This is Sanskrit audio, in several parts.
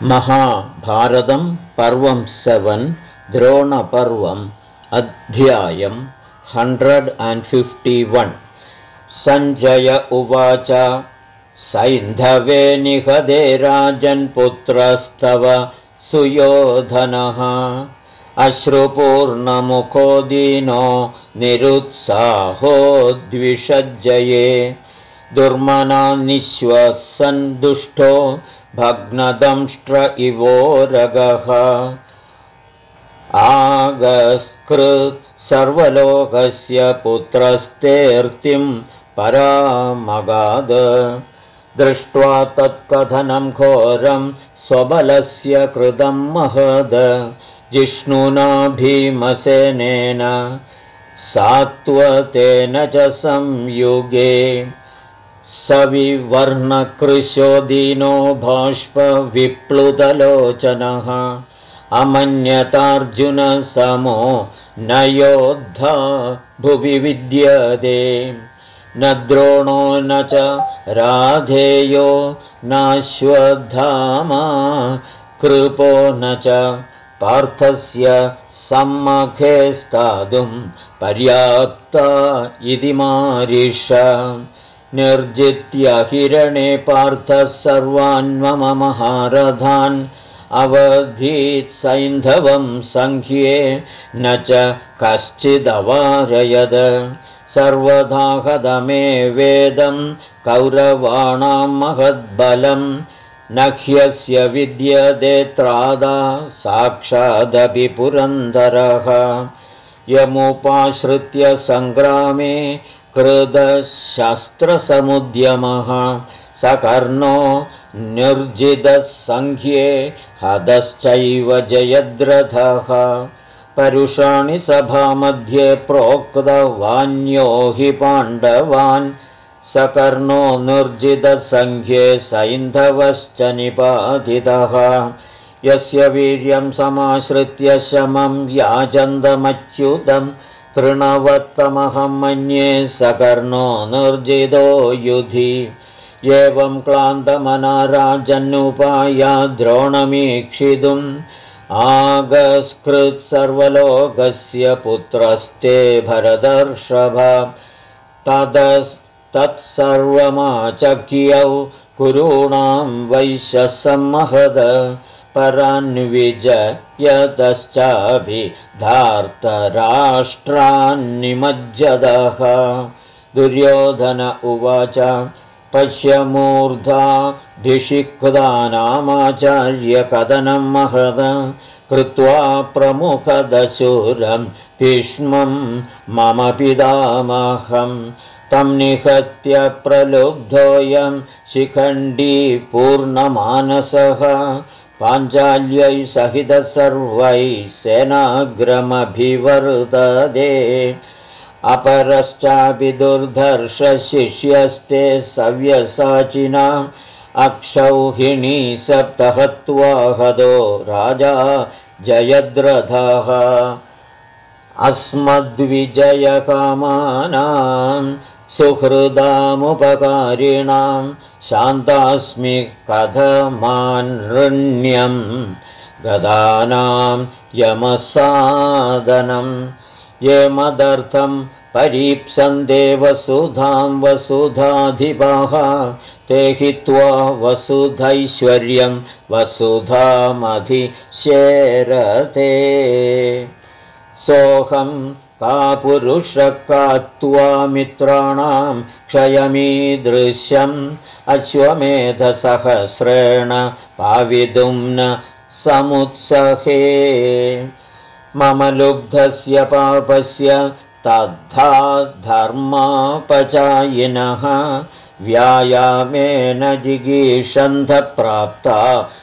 महाभारतं पर्वं 7 द्रोणपर्वम् अध्यायं 151। सञ्जय उवाच सैन्धवे निहते राजन्पुत्रस्तव सुयोधनः अश्रुपूर्णमुखो दीनो निरुत्साहो द्विषज्जये दुर्मना निःश्वसन् दुष्टो भग्नदंष्ट्र इवोरगः आगस्कृत् सर्वलोकस्य पुत्रस्तेऽर्तिं परामगाद दृष्ट्वा तत्कथनं घोरं स्वबलस्य कृतं महद जिष्णुना भीमसेनेन सात्वतेन च संयुगे सविवर्णकृशो दीनो बाष्पविप्लुतलोचनः अमन्यतार्जुनसमो न योद्धा भुवि विद्यते न द्रोणो न च राधेयो नाश्वत्थामा कृपो न च पार्थस्य सम्मुखे स्थातुं पर्याप्ता इति मारिष निर्जित्य हिरणे पार्थः सर्वान् मम महारथान् अवधीत् सैन्धवं सङ्ख्ये न च कश्चिदवारयद सर्वथा हतमे वेदं कौरवाणां महद्बलं न ह्यस्य विद्यते त्रादा साक्षादपि पुरन्दरः यमुपाश्रित्य सङ्ग्रामे कृतशस्त्रसमुद्यमः सकर्णो निर्जितसङ्ख्ये हतश्चैव जयद्रथः परुषाणि सभामध्ये प्रोक्तवान्यो हि पाण्डवान् सकर्णो निर्जितसङ्ख्ये सैन्धवश्च निपातितः यस्य वीर्यं समाश्रित्य शमं याचन्दमच्युतं तृणवत्तमहं मन्ये सकर्णो निर्जितो युधि एवं क्लान्तमना राजन्नुपाया द्रोणमीक्षितुम् आगस्कृत् सर्वलोकस्य पुत्रस्ते भरतर्षभ तत्सर्वमाचक्यौ कुरूणां वैश्यसम्महद परान्विजयतश्चापि धार्तराष्ट्रान्निमज्जदः दुर्योधन उवाच पश्यमूर्धा धिषिक्तानामाचार्यकथनं महद कृत्वा प्रमुखदशूरं भीष्मं मम पितामहं तं निहत्य प्रलुब्धोऽयं शिखण्डी पूर्णमानसः पाञ्चाल्यै सहितः सर्वैः सेनाग्रमभिवर्तते अपरश्चापि दुर्धर्षशिष्यस्ते सव्यसाचिना अक्षौहिणी सप्तहत्वा हतो राजा जयद्रथः अस्मद्विजयकामानां सुहृदामुपकारिणां शान्तास्मि कथमानृण्यं गदानां यमसादनम् ये मदर्थं परीप्सन्ते वसुधां वसुधाधिपाः ते हित्वा वसुधैश्वर्यं वसुधामधिशेरते सोऽहं कापुरुषः त्वा मित्राणां क्षयमीदृश्यम् अश्वमेधसहस्रेण पावितुं न समुत्सहे मम लुब्धस्य पापस्य तद्धा धर्मापचायिनः व्यायामेन जिगीषन्ध प्राप्ता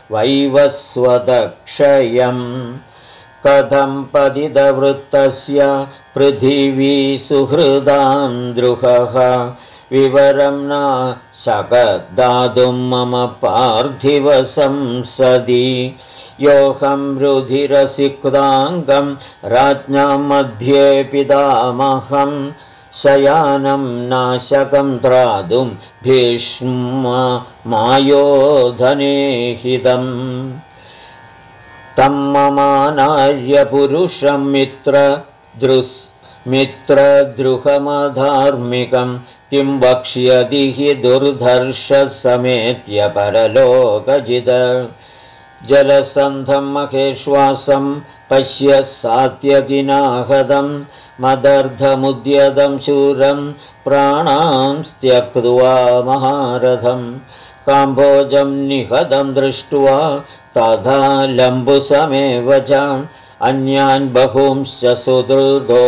वैवस्वतक्षयम् कथं पतितवृत्तस्य पृथिवी सुहृदां द्रुहः विवरं न शकदातुं मम पार्थिवसंसदि योऽहं रुधिरसिक्ताङ्गं राज्ञां मध्ये पितामहं शयानं नाशकं त्रातुं भीष्म मायोधने हितम् तम्ममानार्यपुरुषं मित्रद्रुहमधार्मिकं किं वक्ष्यति हि दुर्धर्षसमेत्य परलोकजिद जलसन्धं महेश्वासं पश्य सात्यकिनाहदं मदर्धमुद्यतं शूरं प्राणां त्यक्त्वा महारथं काम्भोजं निहतं दृष्ट्वा तथा लम्बुसमेव च अन्यान् बहूंश्च सुदृढो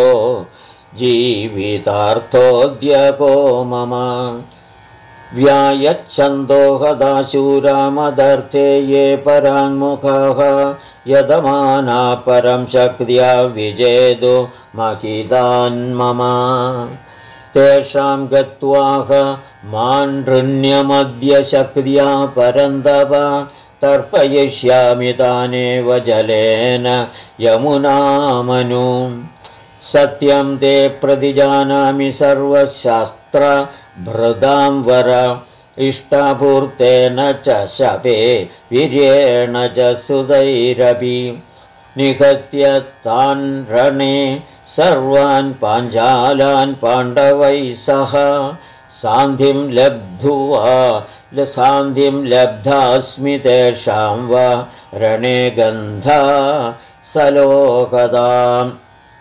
जीवितार्थोऽद्यको मम व्यायच्छन्दो हदाशूरामदर्थे ये पराङ्मुखाः यदमाना परं शक्त्या विजेदो महितान्मम तेषां गत्वाह मान्नृण्यमद्य शक्त्या परन्दव तर्पयिष्यामि तानेव जलेन यमुनामनु सत्यं ते प्रतिजानामि सर्वशास्त्रभृदां वर इष्टापूर्तेन च शपे वीर्येण च सुतैरपि निहत्य तान् रणे सर्वान् पाञ्चालान् पाण्डवैः सह सान्धिं लब्धास्मि तेषां वा रणे गन्धा सलोकदाम्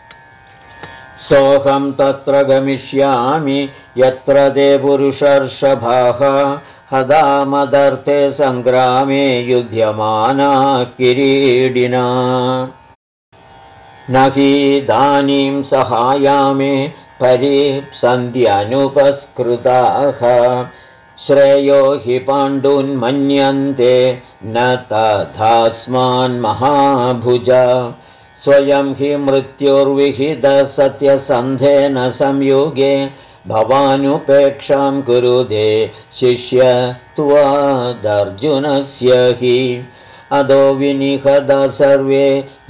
सोऽहं तत्र गमिष्यामि यत्र ते पुरुषर्षभाः हदामदर्थे सङ्ग्रामे युध्यमाना किरीडिना न हीदानीं सहायामे परीप्सन्त्यनुपस्कृताः श्रेयो हि पाण्डून्मन्यन्ते न तथास्मान्महाभुज स्वयं हि मृत्युर्विहितसत्यसन्धेन संयुगे भवानुपेक्षां कुरुते शिष्यत्वादर्जुनस्य हि अदो विनिहत सर्वे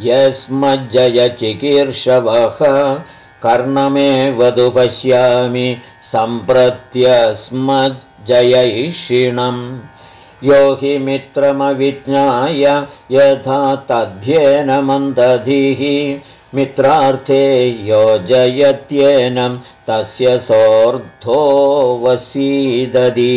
यस्मज्जयचिकीर्षवः कर्णमेवदु पश्यामि सम्प्रत्यस्मज्जयैषिणम् यो हि मित्रमविज्ञाय यथा तद्ध्येन मन्दधिः मित्रार्थे योजयत्येनं तस्य सोऽर्थो वसीदति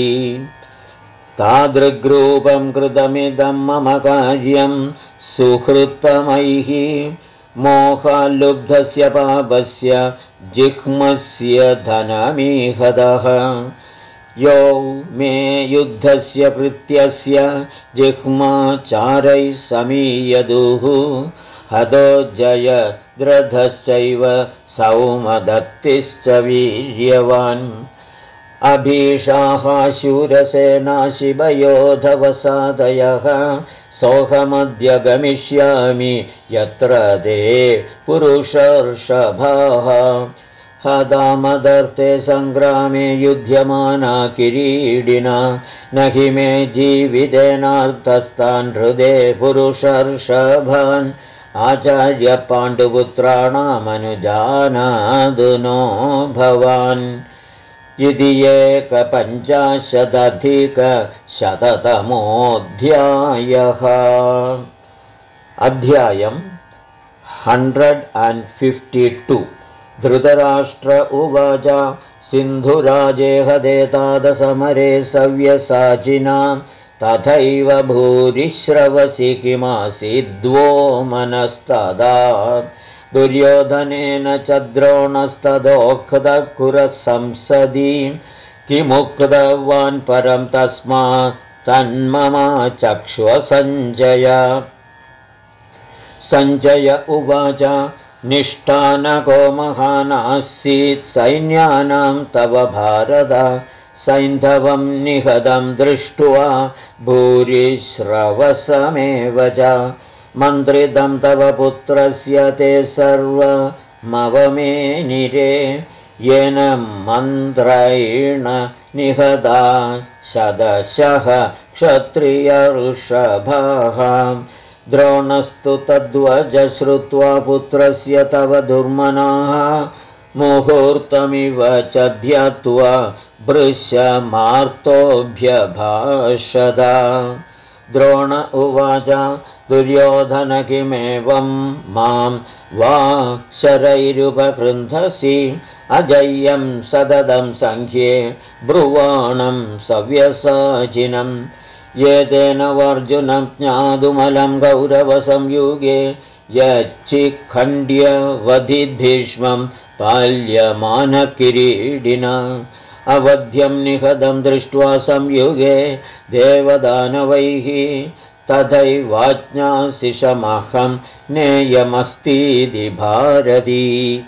तादृग्रूपं कृतमिदं मम कार्यं सुहृत्तमैः मोहाल्लुब्धस्य पापस्य जिह्मस्य धनमीहदः यो मे युद्धस्य कृत्यस्य जिह्माचारैः समीयदुः हदो जयद्रथश्चैव सौमदत्तिश्च वीर्यवान् अभीषाः शूरसेना शिवयोधवसादयः सोऽहमद्य गमिष्यामि यत्र ते पुरुषर्षभाः हदामदर्थे सङ्ग्रामे युध्यमाना किरीडिना न हि मे जीवितेनार्थस्तान् हृदे पुरुषर्षभान् आचार्य पाण्डुपुत्राणामनुजानादु नो भवान् इति 1,50,000तमोऽध्यायः अध्यायम् 152 धृतराष्ट्र उवाच सिन्धुराजे हदेतादसमरे सव्यसाचिना तथैव भूरिश्रवसि किमासीद्वो मनस्तदा दुर्योधनेन च द्रोणस्तदोक्तकुरसंसदि किमुक्तवान् परं तस्मात् तन्ममा चक्ष्वसञ्जय सञ्जय उवाच निष्ठानको महानासीत् सैन्यानां तव भारत सैन्धवं निहतं दृष्ट्वा भूरिश्रवसमेव च मन्त्रितं तव पुत्रस्य ते सर्वमवमेनिरे येन मन्त्रेण निहता शतशः क्षत्रियऋषभाः द्रोणस्तु तद्वच श्रुत्वा पुत्रस्य तव दुर्मनाः मुहूर्तमिव च ध्यात्वा भृशमार्तोऽभ्यभाषत द्रोण उवाच दुर्योधन किमेवं मां वा शरैरुपकृन्धसि अजय्यं सततं सङ्ख्ये ब्रुवाणं सव्यसाचिनं एतेन वर्जुनं ज्ञातुमलं कौरवसंयुगे यच्चिखण्ड्यवधिभीष्मं पाल्यमानकिरीडिना अवध्यं निहतं दृष्ट्वा संयुगे देवदानवैः तथैवाज्ञासिषमहं नेयमस्तीति भारती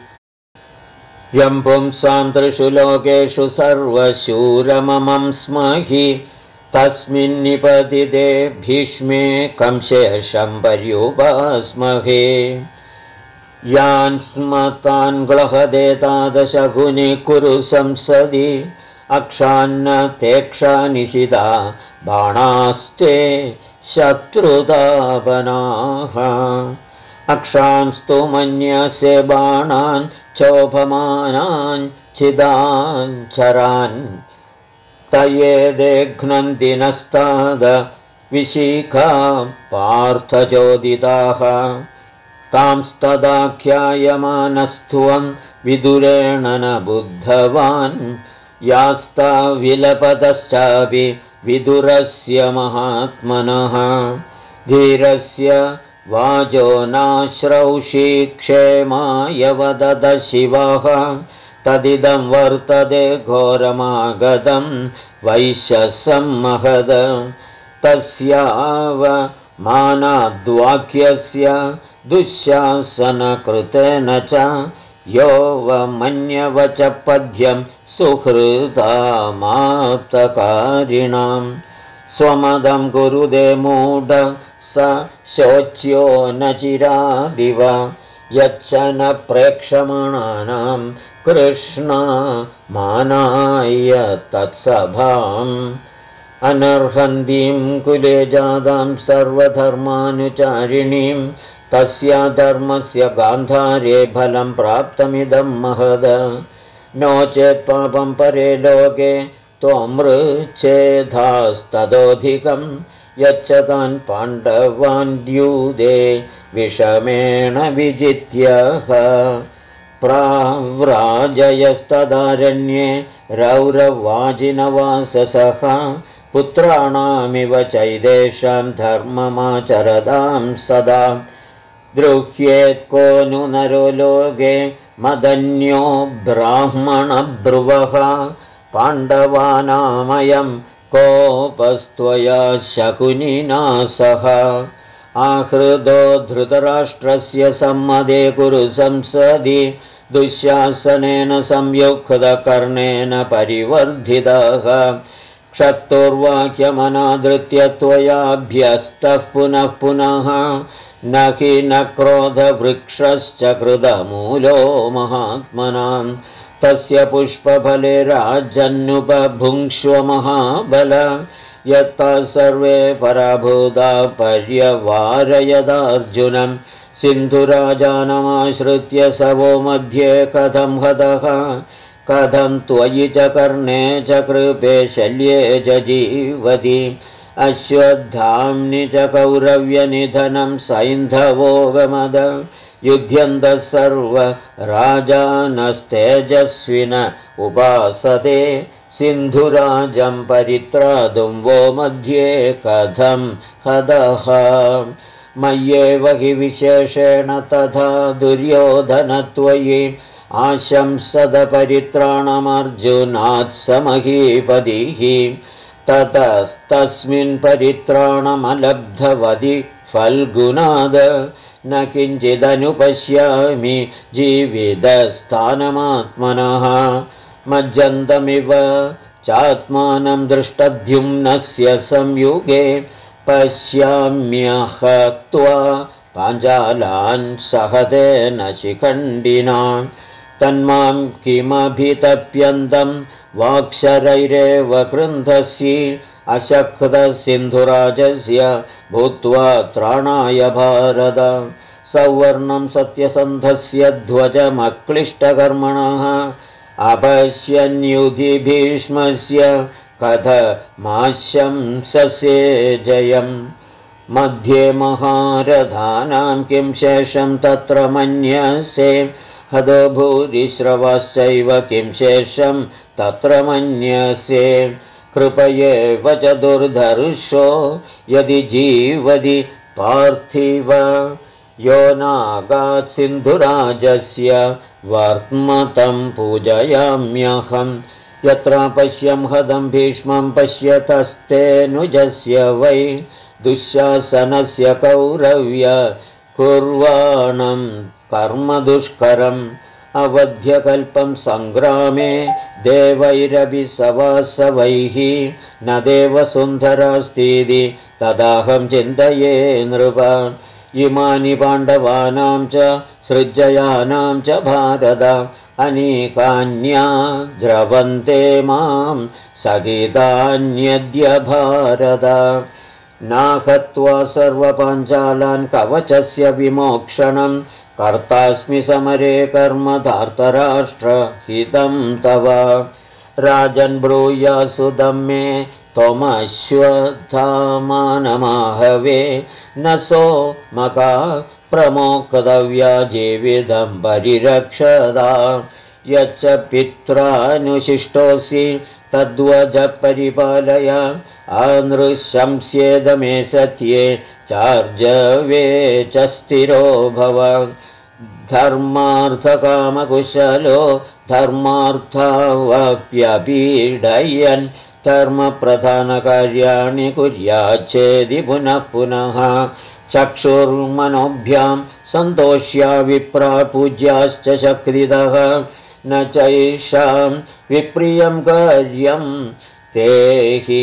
यं पुंसां त्रिषु लोकेषु सर्वशूरममं स्महि तस्मिन्निपतिते भीष्मे कंशेषं पर्युपास्महे यान् स्म तान् ग्लहदे तादशगुनि कुरु संसदि अक्षान्न तेक्षानिशिता बाणास्ते शत्रुतापनाः अक्षांस्तु मन्यसे बाणान् चोपमानान् छिदान् चरान् तयेदेघ्नन्दिनस्ताद विशिखा पार्थचोदिताः तांस्तदाख्यायमानस्त्वं विदुरेण न बुद्धवान् यास्ता विलपतश्चापि विदुरस्य महात्मनः धीरस्य वाजो नाश्रौषि क्षेमाय वदद शिवः तदिदं वर्तते घोरमागतं वैश्यसं महद तस्यावमानाद्वाक्यस्य दुःशासनकृतेन च यो वमन्यवच पद्यं सुहृदामाप्तकारिणां स्वमदं कुरुदे मूढ स शोच्यो न चिरादिव यच्च न प्रेक्षमाणानां कृष्णा मानाय तत्सभाम् अनर्हन्तीं कुले जातां सर्वधर्मानुचारिणीं तस्या धर्मस्य गान्धारे फलं प्राप्तमिदं महद नो चेत् पापं परे लोके त्वमृच्छेदास्ततोऽधिकं यच्च तान् पाण्डवान् द्यूते विषमेण विजित्यः प्राव्राजयस्तदारण्ये रौरवाजिनवाससः पुत्राणामिव चैदेशां धर्ममाचरतां सदा द्रुह्येत्को नु नरो लोके मदन्यो ब्राह्मणब्रुवः पाण्डवानामयं कोपस्त्वया शकुनिना सह आहृदो धृतराष्ट्रस्य सम्मदे कुरु संसदि दुःशासनेन संयुक्तकर्णेन परिवर्धितः क्षत्तुर्वाक्यमनादृत्य त्वयाभ्यस्तः पुनः पुनः न हि न क्रोधवृक्षश्च कृतमूलो महात्मनां तस्य पुष्पफले राजन्नुपभुङ्क्ष्व महाबल यत्ता सर्वे पराभूता पर्यवारयदार्जुनं सिन्धुराजानमाश्रित्य सवो मध्ये कथं हतः कथं त्वयि च कर्णे च कृपे शल्ये च जीवति अश्वत्थाम्नि च कौरव्यनिधनं सैन्धवो गमद युध्यन्तः सर्वराजानस्तेजस्विन उपासते सिन्धुराजं परित्रातुं वो मध्ये कथं हतः मय्येव हि विशेषेण तथा दुर्योधनत्वयि आशंसदपरित्राणमर्जुनात् समहीपतिः ततस्तस्मिन् परित्राणमलब्धवदि फल्गुनाद न किञ्चिदनुपश्यामि जीवितस्थानमात्मनः मज्जन्तमिव चात्मानं दृष्टद्युम्नस्य संयुगे पश्याम्यहत्वा पाञ्चालान् सहतेन शिखण्डिना तन्मां किमभितप्यन्तं वाक्शरैरेव कृन्धसि अशक्तसिन्धुराजस्य भूत्वा त्राणाय भारत सौवर्णं सत्यसन्धस्य ध्वजमक्लिष्टकर्मणः अपश्यन्युधि भीष्मस्य कथमाशंससे जयम् मध्ये महारथानां किं शेषं तत्र मन्यसे हदो भूरिश्रवश्चैव किं शेषं तत्र मन्यसे कृपयेव च दुर्धर्षो यदि जीवति पार्थिव यो नागात् सिन्धुराजस्य वर्त्मतं पूजयाम्यहं यत्र पश्यं हदं भीष्मं पश्यतस्तेऽनुजस्य वै दुःशासनस्य कौरव्य कुर्वाणं कर्म दुष्करम् अवध्यकल्पं सङ्ग्रामे देवैरभिसवासवैः न देवसुन्धरास्तीति तदाहं चिन्तये नृप इमानि पाण्डवानां च सृज्जयानां च भारत अनेकान्या द्रवन्ते मां सहितान्यद्य भारत नाहत्वा सर्वपाञ्चालान् कवचस्य विमोक्षणं कर्तास्मि समरे कर्म धार्तराष्ट्रहितं तव राजन् ब्रूयासुदं मे त्वमश्वत्थामानमाहवे न सोमका प्रमोक्तव्या जीवितं परिरक्षदा यच्च पित्रानुशिष्टोऽसि तद्वज परिपालय अनृशंस्येद मे सत्ये चार्जवे च स्थिरो भव धर्मार्थकामकुशलो धर्मार्थावप्यपीडयन् धर्मप्रधानकार्याणि कुर्याच्छेदि पुनः पुनः चक्षुर्मनोभ्यां सन्तोष्या विप्रा पूज्याश्च शक्तिदः न चैषां विप्रियं कार्यं ते हि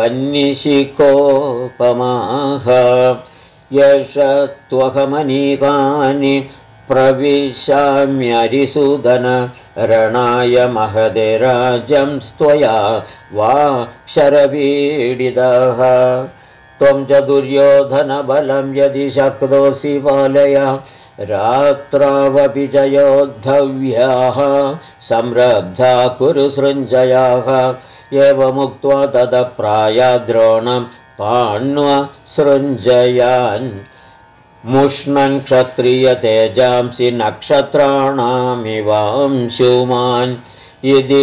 वह्निशिखोपमाः यश त्वहमनीकानि प्रविशाम्यरिसूदन रणाय महदे राज्यं त्वया वा शरपीडितः त्वं च दुर्योधनबलं यदि शक्तोऽसि पालय रात्रावपि च योद्धव्याः संरब्धा कुरु सृञ्जयाः एवमुक्त्वा तदप्रायाद्रोणं पाण्वसृञ्जयान् मुष्णन् क्षत्रियतेजांसि नक्षत्राणामिवांशुमान् इति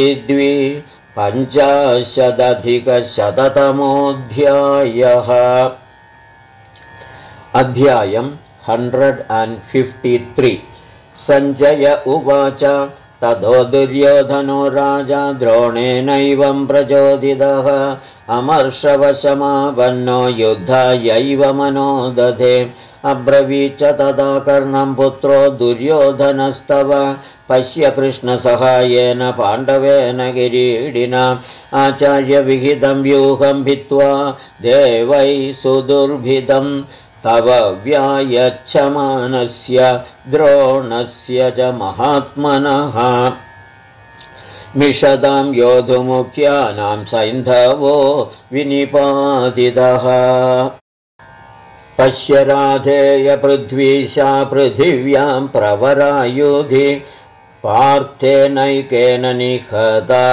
250-अधिकशततमोऽध्यायः। अध्यायम् 153। सञ्जय उवाच ततो दुर्योधनो राजा द्रोणेनैवं प्रचोदितः अमर्षवशमापन्नो युद्धायैव मनो दधे अब्रवीच तदा कर्णं पुत्रो दुर्योधनस्तव पश्य कृष्णसहायेन पाण्डवेन किरीटिना आचार्यविहितं व्यूहं भित्त्वा देवै सुदुर्भिदं तव व्यायच्छमानस्य द्रोणस्य च महात्मनः मिषदां योधुमुख्यानां सैन्धवो विनिपातितः पश्य राधेय पृथ्वीशा पृथिव्यां प्रवरायुधि पार्थेनैकेन निहता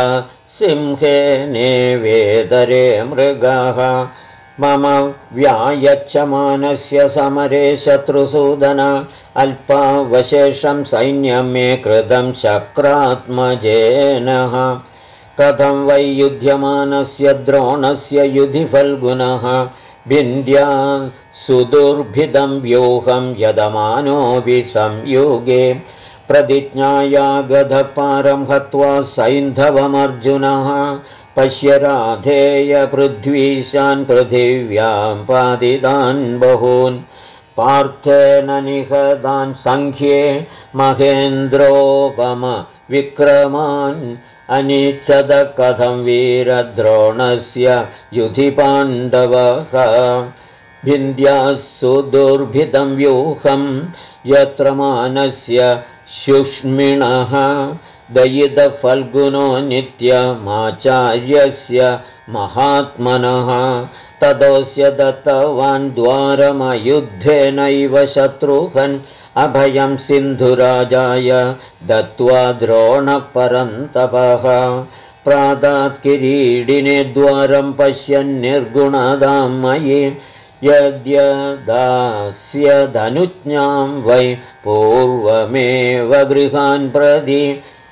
सिंहेनेवेदरे मृगाः मम व्यायच्छमानस्य समरे शत्रुसूदन अल्पावशेषं सैन्यं मे कृतं शक्रात्मजेनः कथं वै युध्यमानस्य द्रोणस्य युधि फल्गुनः विन्द्या सुदुर्भिदं व्यूहं यदमानोऽपि संयुगे प्रतिज्ञाया गधपारं हत्वा सैन्धवमर्जुनः पश्य राधेय पृथ्वीशान् पृथिव्यां पातितान् बहून् पार्थेन निहतान् सङ्ख्ये महेन्द्रोपम विक्रमान् अनिच्छद कथं वीरद्रोणस्य युधि पाण्डवः विन्द्यासु दुर्भिदं व्यूहं यत्र मानस्य शुष्मिणः दयितफल्गुनो नित्यमाचार्यस्य महात्मनः ततोऽस्य दत्तवान् द्वारमयुद्धेनैव शत्रुघ्न् अभयं सिन्धुराजाय दत्त्वा द्रोणपरन्तपः प्रादात् किरीडिने द्वारं पश्यन् निर्गुणदां मयि यद्यदास्यदनुज्ञां वै पूर्वमेव गृहान् प्रति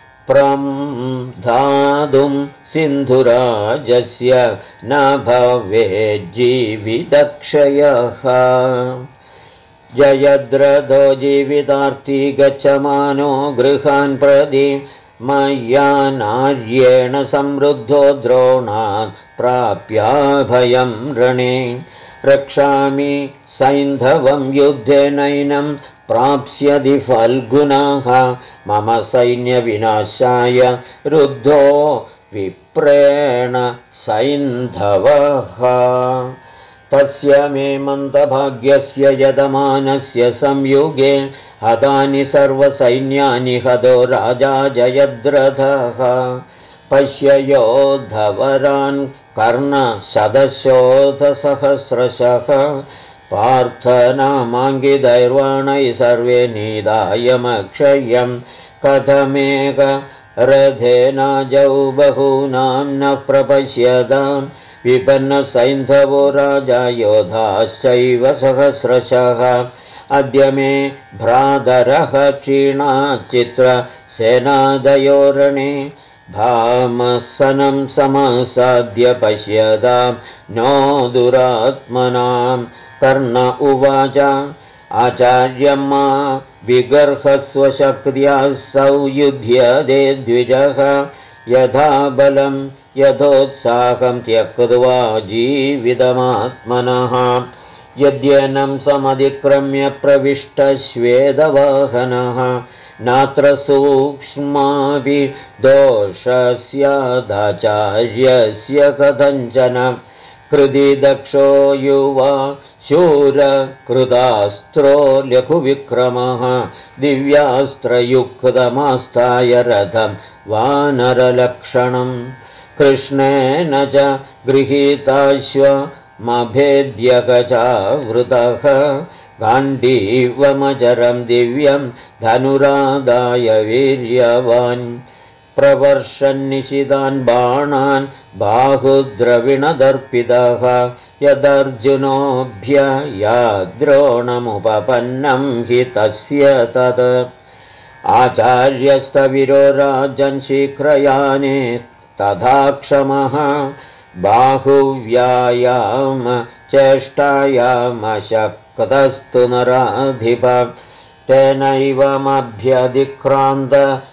प्रधातुं सिन्धुराजस्य न भवेज्जीवितक्षयः जयद्रथो जीवितार्थी गच्छमानो गृहान् प्रति मया नार्येण समृद्धो द्रोणात् प्राप्याभयं रणे रक्षामि सैन्धवं युद्धेनैनं प्राप्स्यति फल्गुनः मम सैन्यविनाशाय रुद्धो विप्रेण सैन्धवः तस्य मे मन्दभाग्यस्य यजमानस्य संयुगे हतानि सर्वसैन्यानि हतो राजा जयद्रथः पश्य योद्धवरान् कर्णशतशोथसहस्रशः पार्थनामाङ्गिदैर्वाणैः सर्वे निदायमक्षयं कथमेक रथेनाजौ बहूनां न प्रपश्यतां विपन्नसैन्धवो राजा योधाश्चैव सहस्रशः अद्य मे भ्रातरः क्षीणाच्चित्रसेनादयोरणे भामसनं समासाद्य पश्यतां नो दुरात्मनां कर्ण उवाच आचार्यं मा विगर्हस्वशक्त्या सौयुध्यदे द्विजः यथा बलं यथोत्साहं त्यक्त्वा जीवितमात्मनः यद्यनं समधिक्रम्य प्रविष्टश्वेदवाहनः नात्र सूक्ष्मापि दोषस्यादाचार्यस्य कथञ्चन हृदि दक्षो युवा शूरकृतास्त्रो लघुविक्रमः दिव्यास्त्रयुक्तमास्ताय रथं वानरलक्षणं कृष्णेन च गृहीताश्वमभेद्यगजावृतः गाण्डीवमजरं दिव्यं धनुरादाय वीर्यवान् प्रवर्षन्निशितान् बाणान् बाहुद्रविणदर्पितः यदर्जुनोऽभ्ययाद्रोणमुपपन्नं हि तस्य तत् आचार्यस्तविरो राजन् शीघ्रयाने तथा क्षमः बाहुव्यायाम चेष्टायामशक्तस्तु नराधिप तेनैवमभ्यधिक्रान्त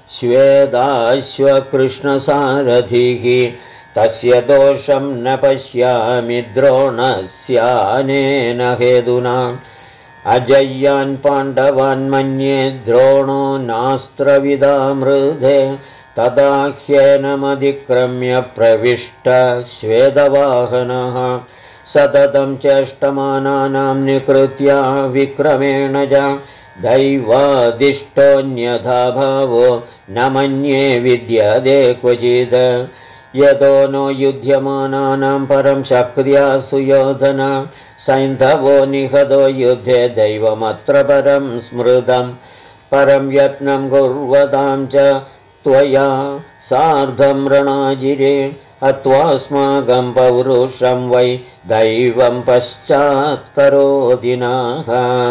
श्वेदाश्वकृष्णसारथिः तस्य दोषं न पश्यामि द्रोणस्यानेन हेतुना अजय्यान् पाण्डवान् मन्ये द्रोणो नास्त्रविदामृधे तदा ह्येनमधिक्रम्य प्रविष्ट श्वेतवाहनः सततं चेष्टमानानां निकृत्य विक्रमेण च दैवादिष्टोऽन्यथा भावो न मन्ये विद्यते क्वचित् यतो नो युध्यमानानां परं शक्त्या सुयोधन सैन्धवो निहतो युद्धे दैवमत्र परं स्मृतं परं यत्नं कुर्वतां च त्वया सार्धं रणाजिरे अत्वास्माकं पौरुषं वै दैवं पश्चात्करोदिनः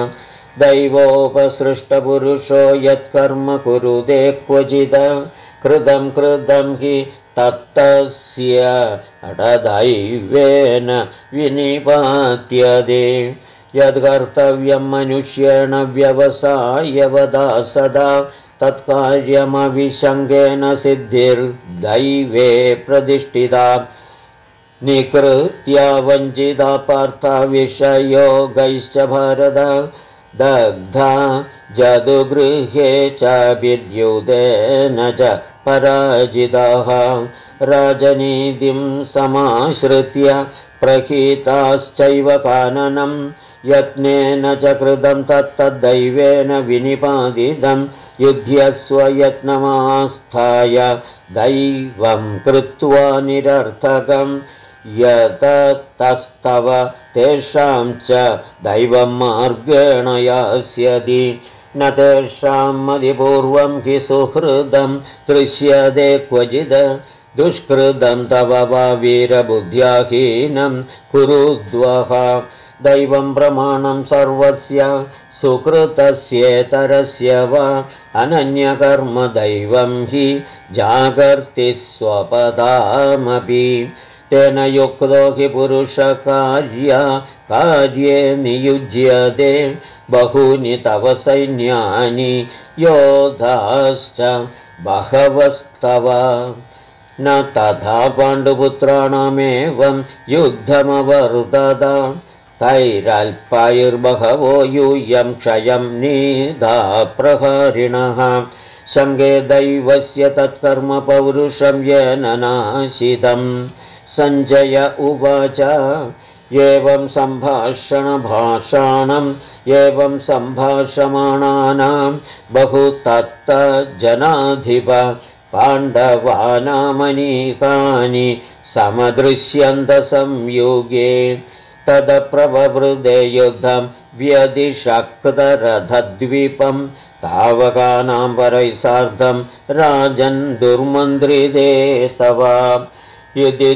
दैवोपसृष्टपुरुषो यत्कर्म कुरुते क्वचित् कृतं कृतं हि तत्तस्य अडदैवेन विनिपात्यते यद्कर्तव्यं मनुष्येण व्यवसायवदा सदा तत्कार्यमविशङ्केन सिद्धिर्दैवे प्रतिष्ठिता निकृत्या वञ्चिता पार्था विषयोगैश्च भारत दग्धा जदुगृहे च विद्युतेन च पराजिताः राजनीतिं समाश्रित्य प्रहीताश्चैव काननं यत्नेन च कृतं तत्तद्दैवेन विनिपादितं युध्यस्व यत्नमास्थाय दैवं कृत्वा निरर्थकं यतस्तव तेषां च दैवं मार्गेण यास्यति न तेषां मदिपूर्वं हि सुहृदं दृश्यते क्वचित् दुष्कृतं तव वा वीरबुद्ध्याहीनं कुरुद्वः दैवं प्रमाणं सर्वस्य सुकृतस्येतरस्य वा अनन्यकर्म दैवं हि जागर्ति स्वपदामपि तेन युक्तो हि पुरुषकार्ये नियुज्यते बहूनि तव सैन्यानि योधाश्च बहवस्तव न तथा पाण्डुपुत्राणामेवं युद्धमवर्तत तैरल्पैर्बहवो यूयं क्षयं नीधा प्रहरिणः शङ्गे दैवस्य तत्कर्म पौरुषं येन नाशितं सञ्जय उवाच एवं सम्भाषणभाषाणम् एवं सम्भाषमाणानां बहुतत्तजनाधिप पाण्डवानामनीकानि समदृश्यन्तसंयुगे तदप्रववृदे युद्धं व्यदिशक्तरथद्वीपं तावकानां परैः सार्धं राजन् दुर्मन्त्रिते तव इति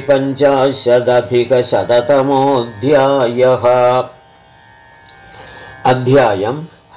350-अधिकशततमोऽध्यायः। अध्यायं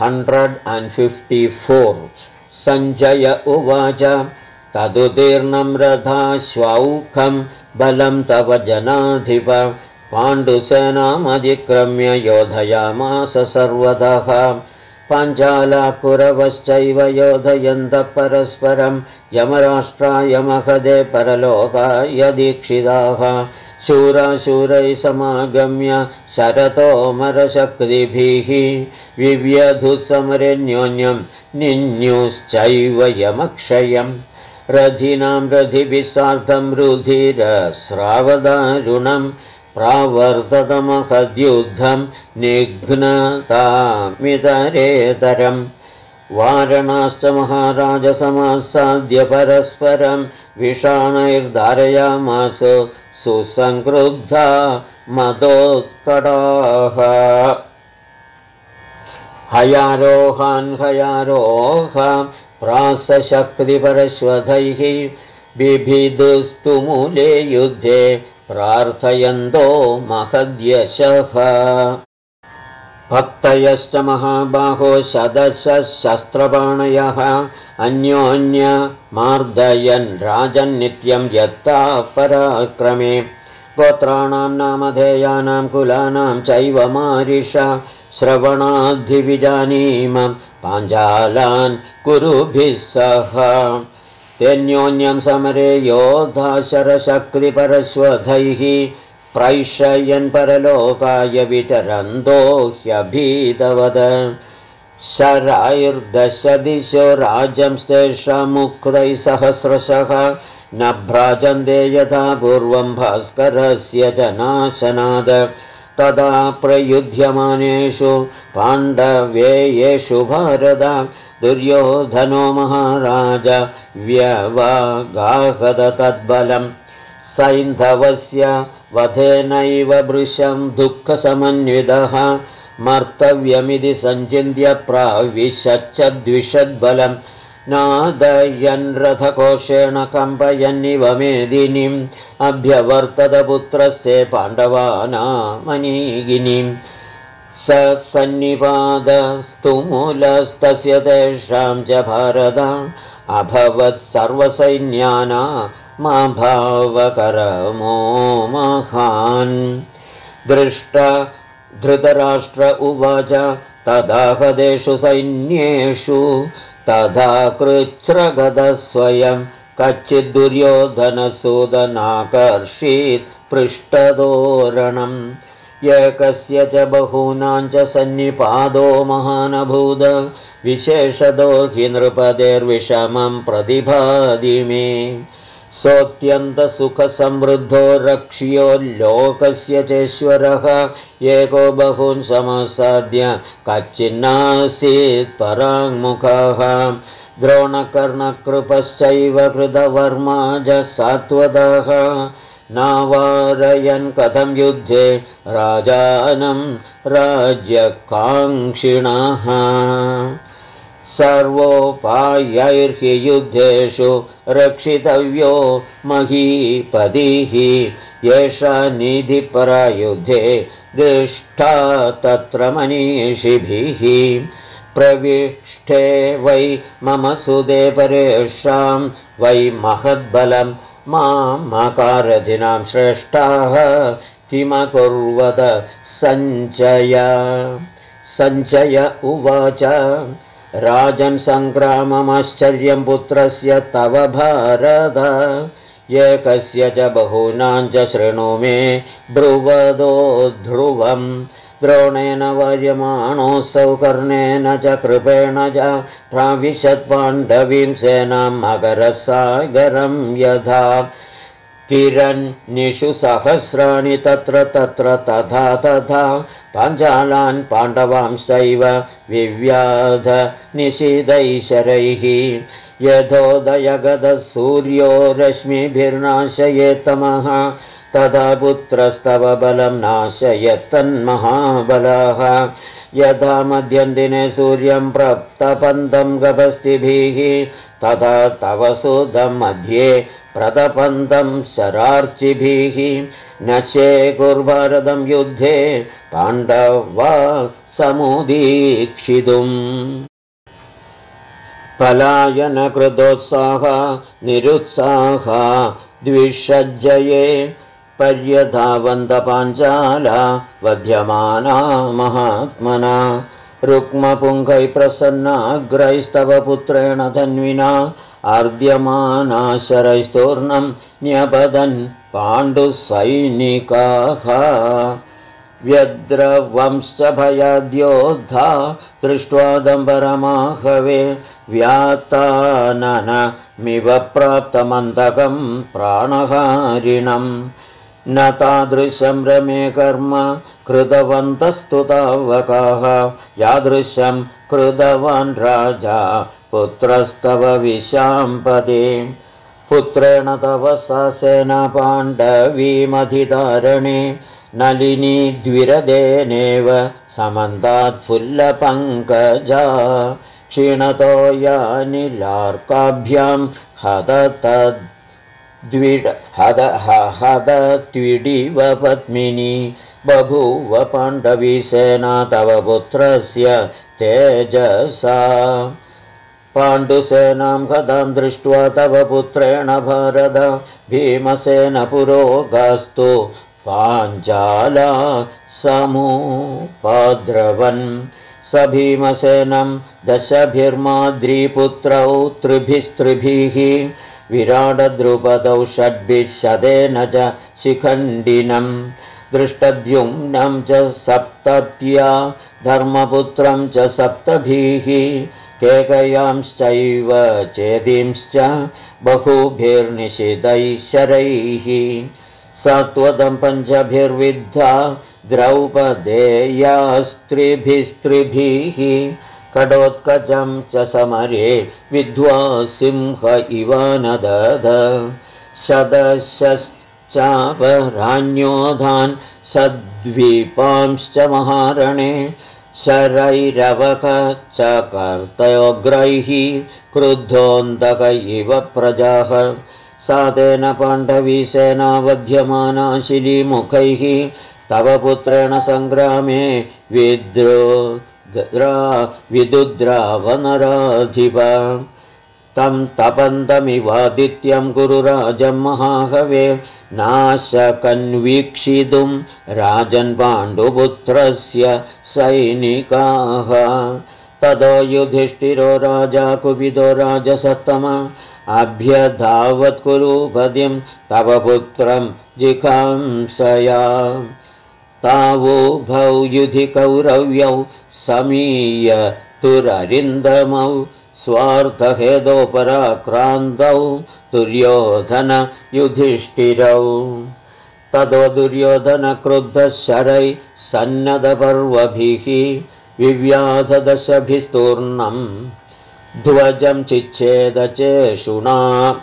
154 सञ्जय उवाच तदुतीर्णं रथाश्वौखं बलं तव जनाधिप पाण्डुसेनामधिक्रम्य योधयामास सर्वतः पाञ्चालाकुरवश्चैव योधयन्तः परस्परं यमराष्ट्राय महदे परलोकाय दीक्षिताः शूराशूरैः समागम्य शरतोमरशक्तिभिः विव्यधुसमरेऽन्योन्यं निन्युश्चैव यमक्षयम् रथिनां रथिभिः सार्धं रुधिरस्रावदारुणं प्रावर्ततमहद्युद्धं निघ्नतामितरेतरं वारणाश्च महाराजसमासाद्य परस्परं विषाणैर्धारयामास सुसंक्रुद्धा मदोत्कटाः हयारोहान् हयारोह प्रासशक्तिपरश्वधैः बिभिदुस्तु मूले युद्धे प्रार्थयन्तो महद्यशः भक्तयश्च महाबाहो शतशस्त्रपाणयः अन्योन्यमार्दयन् राजन्नित्यं यत्ता पराक्रमे गोत्राणां नामधेयानां कुलानां चैव मारिष श्रवणाद्धिविजानीम पाञ्चालान् कुरुभिः सह तेन्योन्यं समरे योधा शरशक्तिपरश्वधैः प्रैषयन् परलोकाय विचरन्तो ह्यभीतवद शरैर्दशदिशो राज्यंस्तेषां मुक्तैः सहस्रशः न भ्राजन्ते यथा पूर्वं भास्करस्य च नाशनाद तदा प्रयुध्यमानेषु पाण्डवेयेषु भारत दुर्योधनो महाराज व्यवागाहद तद्बलं सैन्धवस्य वधेनैव वृषं दुःखसमन्वितः मर्तव्यमिति सञ्चिन्त्य प्राविशच्च द्विषद्बलं नादयन् रथकोशेन कम्पयन्निव मेदिनीम् अभ्यवर्तत पुत्रस्य पाण्डवानामनीगिनीम् स सन्निपातस्तुमूलस्तस्य तेषां च भारत अभवत् सर्वसैन्यानामभावकरमो महान् दृष्ट धृतराष्ट्र उवाच तदा हदेषु सैन्येषु तदा कृच्छ्रगतः स्वयं कच्चिद्दुर्योधनसूदनाकर्षीत् पृष्ठतोरणम् एकस्य च बहूनां च सन्निपादो महानभूत विशेषतो हि नृपतेर्विषमं प्रतिभाति मे सोऽत्यन्तसुखसमृद्धो रक्ष्यो लोकस्य चेश्वरः एको बहून् समासाद्य कच्चिन्नासीत् पराङ्मुखः द्रोणकर्णकृपश्चैव कृतवर्मा च सात्वतः नावारयन् कथं युद्धे राजानं राज्यकाङ्क्षिणः सर्वोपायैर्हि युद्धेषु रक्षितव्यो महीपतिः एषा निधिपरा युद्धे दृष्ट श्रेष्ठा तत्र मनीषिभिः प्रविष्टे वै मम सुदे परेषां वै महद्बलं मामकारधिनां श्रेष्ठाः किमकुर्वत सञ्चय उवाच राजन् सङ्ग्राममाश्चर्यं पुत्रस्य तव भारत एकस्य च बहूनां च शृणु मे ब्रुवदो ध्रुवम् द्रोणेन वर्यमाणोऽसौ कर्णेन च कृपेण च प्राविशत् पाण्डवीं सेनां मकरसागरं यथा किरन्निषु सहस्राणि तत्र तथा पाञ्चालान् पाण्डवांश्चैव विव्याध निशीदैशरैः यथोदयगतः सूर्यो रश्मिभिर्नाशयेत्तमः तदा पुत्रस्तव बलं नाशयत्तन्महाबलाः यथा मध्यन्दिने सूर्यं प्रतपन्तं गभस्तिभिः तथा तव सुदं मध्ये प्रतपन्तं शरार्चिभिः न चेकुर्भारतं युद्धे पाण्डवा समुदीक्षितुम् पलायनकृतोत्साहा निरुत्साहा द्विषज्जये पर्यधावन्तपाञ्चाला वध्यमाना महात्मना रुक्मपुङ्गै प्रसन्नाग्रैस्तव पुत्रेण धन्विना आर्द्यमाना शरैस्तूर्णं न्यपतन् पाण्डुसैनिकाः व्यद्रवंश्च भयाद्योद्धा दृष्ट्वा दम्बरमाहवे व्याताननमिव प्राप्तमन्तकं प्राणहारिणम् न तादृशं रमे कर्म कृतवन्तस्तु तावकाः यादृशं कृतवान् राजा पुत्रस्तव विशाम्पदे पुत्रेण तव सा सेना पाण्डवीमधिधारणे नलिनी द्विरदेनेव समन्तात्फुल्लपङ्कजा क्षीणतो यानिलार्काभ्यां हदत्विडिव पद्मिनी बभूव पाण्डवी सेना तव पुत्रस्य तेजसा पाण्डुसेनां हतां दृष्ट्वा तव पुत्रेण भारत भीमसेन पुरोगास्तु पाञ्चाला समुपद्रवन् स भीमसेनं दशभिर्माद्रीपुत्रौ त्रिभिस्त्रिभिः विराडद्रुपदौ षड्भिः शतेन च शिखण्डिनं दृष्टद्युम्नं च सप्तत्या धर्मपुत्रं च सप्तभिः केकयांश्चैव चेदींश्च बहुभिर्निशितैः शरैः सत्वदं पञ्चभिर्विद्धा द्रौपदेयास्त्रिभिस्त्रिभिः कडोत्कचं च समरे विद्वा सिंह इवानदद शतश्चापराण्योधान् सद्वीपांश्च महारणे शरैरवक च कर्तयोग्रैः क्रुद्धोऽन्तक इव प्रजाः सातेन पाण्डवी सेना वध्यमाना शिलीमुखैः तव पुत्रेण सङ्ग्रामे विदुद्रावनराधिप तं तपन्तमिवादित्यं गुरुराजं महाहवे नाशकन्वीक्षितुं राजन् पाण्डुपुत्रस्य सैनिकाः ततो युधिष्ठिरो राजा कुपितो राजसत्तम अभ्यधावत्कुरुपतिं तव पुत्रं जिघांसया तावुभौ युधि कौरव्यौ समीय तुररिन्दमौ स्वार्थहेतोपराक्रान्तौ दुर्योधन युधिष्ठिरौ ततो दुर्योधन क्रुद्धः शरै सन्नदपर्वभिः विव्याधदशभिस्तूर्णं ध्वजं चिच्छेदचेषुणा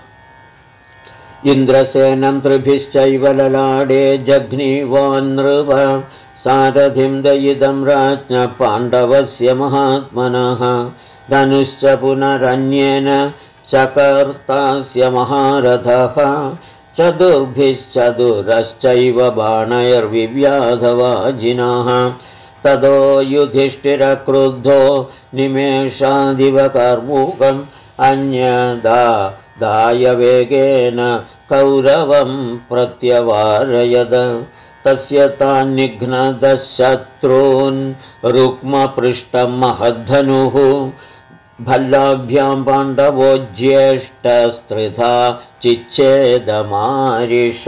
इन्द्रसेनं त्रिभिश्चैव ललाडे जघ्निवान्नृप सारथिं दयितं राज्ञ पाण्डवस्य महात्मनः धनुश्च पुनरन्येन चकर्तास्य महारथः चतुर्भिश्चतुरश्चैव बाणैर्विव्याधवाजिनः ततो युधिष्ठिरक्रुद्धो निमेषादिव कर्मूकम् अन्यदा दायवेगेन कौरवं प्रत्यवारयद तस्य तान् निघ्नदः शत्रून् रुक्मपृष्ठं महद्धनुः भल्लाभ्यां पाण्डवो ज्येष्ठस्त्रिधा चिच्छेदमारिष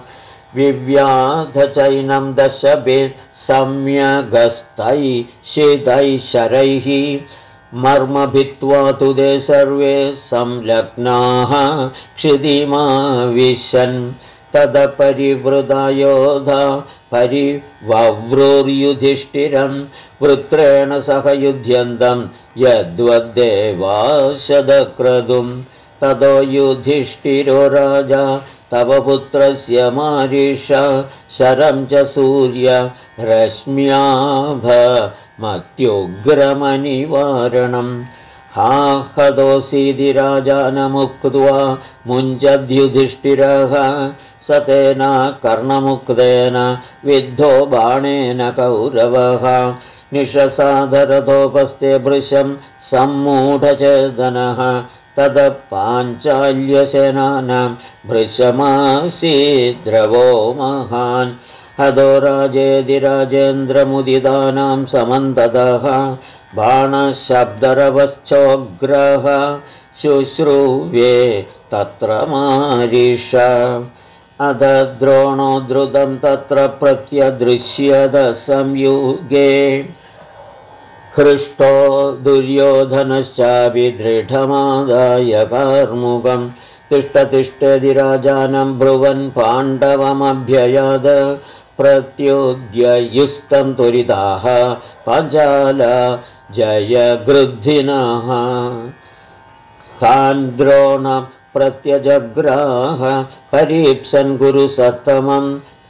विव्याधचैनं दशभिः सम्यगस्तैः शितैः शरैः मर्मभित्वा तु ते सर्वे संलग्नाः क्षितिमाविशन् तदपरिवृता योधा परिवव्रुर्युधिष्ठिरं वृत्रेण सह युध्यन्तं यद्वद्देवाशदक्रतुं ततो युधिष्ठिरो राजा तव पुत्रस्य मारीष शरं च सूर्य रश्म्याभमत्युग्रमनिवारणम् हतोऽसीति राजानमुक्त्वा मुञ्चद्युधिष्ठिरः स तेन कर्णमुक्तेन विद्धो बाणेन कौरवः निशसादरथोपस्थे भृशं सम्मूढचेतनः ततः पाञ्चाल्यसेनानां भृशमासीद्रवो महान् हतो राजेति राजेन्द्रमुदितानां समन्ततः बाणशब्दरवश्चोग्रः शुश्रूवे तत्र मारीष अध द्रोणो द्रुतं तत्र प्रत्यदृश्यत संयुगे हृष्टो दुर्योधनश्चापि दृढमादाय कार्मुकं तिष्ठतिष्ठति राजानं ब्रुवन् पाण्डवमभ्ययाद प्रत्युद्ययुस्तं त्वरिताः पाञ्चाला जयगृद्धिनः तान् द्रोणं प्रत्यजग्राह परीप्सन् गुरुसत्तमं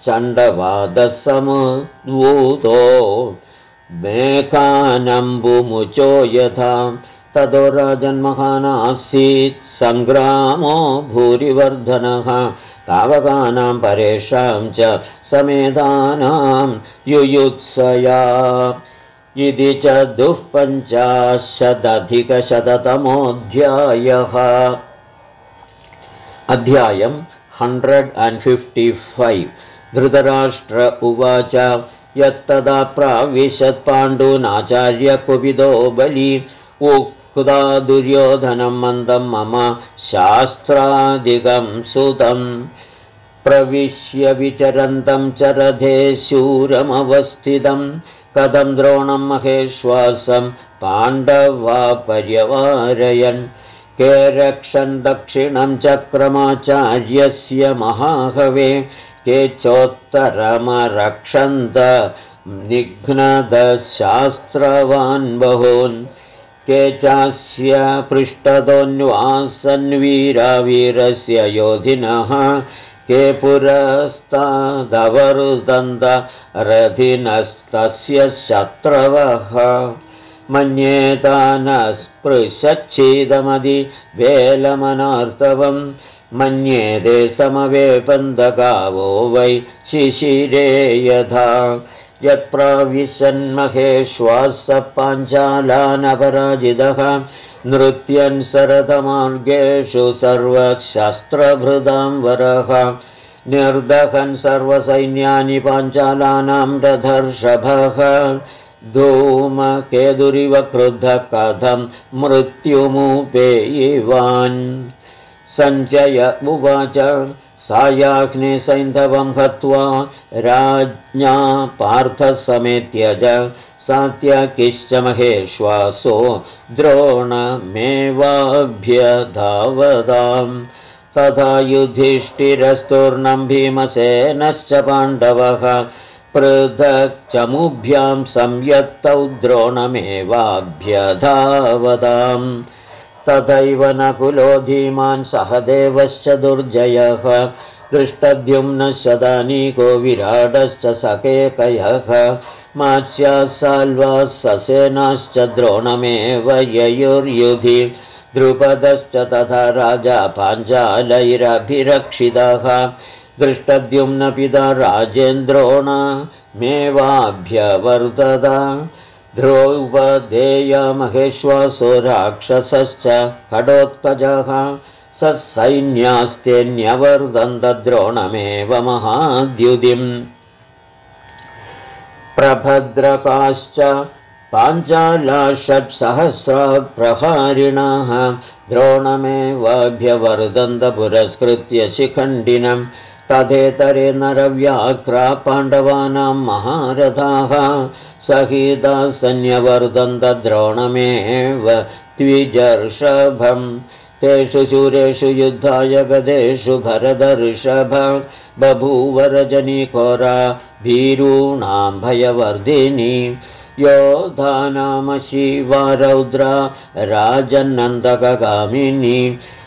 चण्डवादसमुद्भूतो मेघानम्बुमुचो यथा ततो राजन्महानासीत् सङ्ग्रामो भूरिवर्धनः तावकानां परेषां च समेधानां युयुत्सया इति च 250-अधिकशततमोऽध्यायः। अध्यायं 155। धृतराष्ट्र उवाच यत्तदा प्राविशत् पाण्डूनाचार्यकुपितो बली उक्ता दुर्योधनं मन्दं मम शास्त्रादिकं सुतं प्रविश्य विचरन्तं चरधे शूरमवस्थितं कथं द्रोणं महेश्वासं पाण्डवा पर्यवारयन् के रक्षन् दक्षिणं चक्रमाचार्यस्य महाहवे के चोत्तरमरक्षन्त निघ्नदशास्त्रवान् बहून् के चास्य पृष्ठतोऽन्वासन्वीरावीरस्य योधिनः के पुरस्तादवरुदन्त रथिनस्तस्य शत्रवः मन्येतानस्पृशच्छीदमदि वेलमनार्तवं मन्येते समवेपन्दगावो वै शिशिरे यथा यत्प्राविशन्महेश्वास पाञ्चालानपराजितः नृत्यन् सरथमार्गेषु सर्वशस्त्रभृतां वरः निर्दहन् सर्वसैन्यानि पाञ्चालानां रथर्षभः धूमकेतुरिव क्रुद्धः कथं मृत्युमुपेयिवान् सञ्जय उवाच सायाह्ने सैन्धवं हत्वा राज्ञा पार्थसमेत्यज सात्यकिश्च महेश्वासो द्रोणमेवाभ्यधावताम् तथा युधिष्ठिरस्तूर्णं भीमसेनश्च पाण्डवः पृथक् चमुभ्यां संयत्तौ द्रोणमेवाभ्यधावताम् तथैव नकुलो धीमान् सहदेवश्च दुर्जयः दृष्टद्युम्नश्च विराटश्च सकेकयः मात्स्याः साल्वाः ससेनाश्च द्रोणमेव ययुर्युधि द्रुपदश्च तथा राजा पाञ्चालैरभिरक्षितः दृष्टद्युम्न पिता राजेन्द्रोण मेवाभ्यवर्तत ध्रुवदेय महेश्वासो राक्षसश्च खडोत्कजः ससैन्यास्तेऽन्यवर्धन्तद्रोणमेव महाद्युतिम् प्रभद्रकाश्च पाञ्चाला 6,000 प्रहारिणः द्रोणमेवाभ्यवर्धन्त पुरस्कृत्य शिखण्डिनम् तथेतरे नरव्याघ्रा पाण्डवानां महारथाः सहिता सन्यवर्धन्त द्रोणमेव द्विजर्षभम् तेषु शूरेषु युद्धाय गदेषु भरतर्षभ बभूव रजनीकोरा भीरूणां भयवर्धिनी योधानामशिवा रौद्रा राजन्नन्दकगामिनी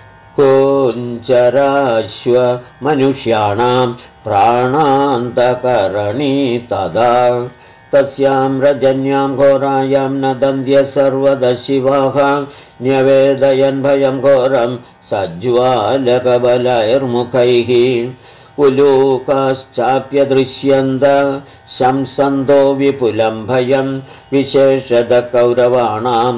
कुञ्चराश्व मनुष्याणां प्राणान्तकरणी तदा तस्यां रजन्यां घोरायां नदन्त्य सर्वदा शिवाः न्यवेदयन् भयं घोरं सज्ज्वालकबलैर्मुखैः उलूकाश्चाप्यदृश्यन्त शंसन्तो विपुलं भयं विशेषतः कौरवाणां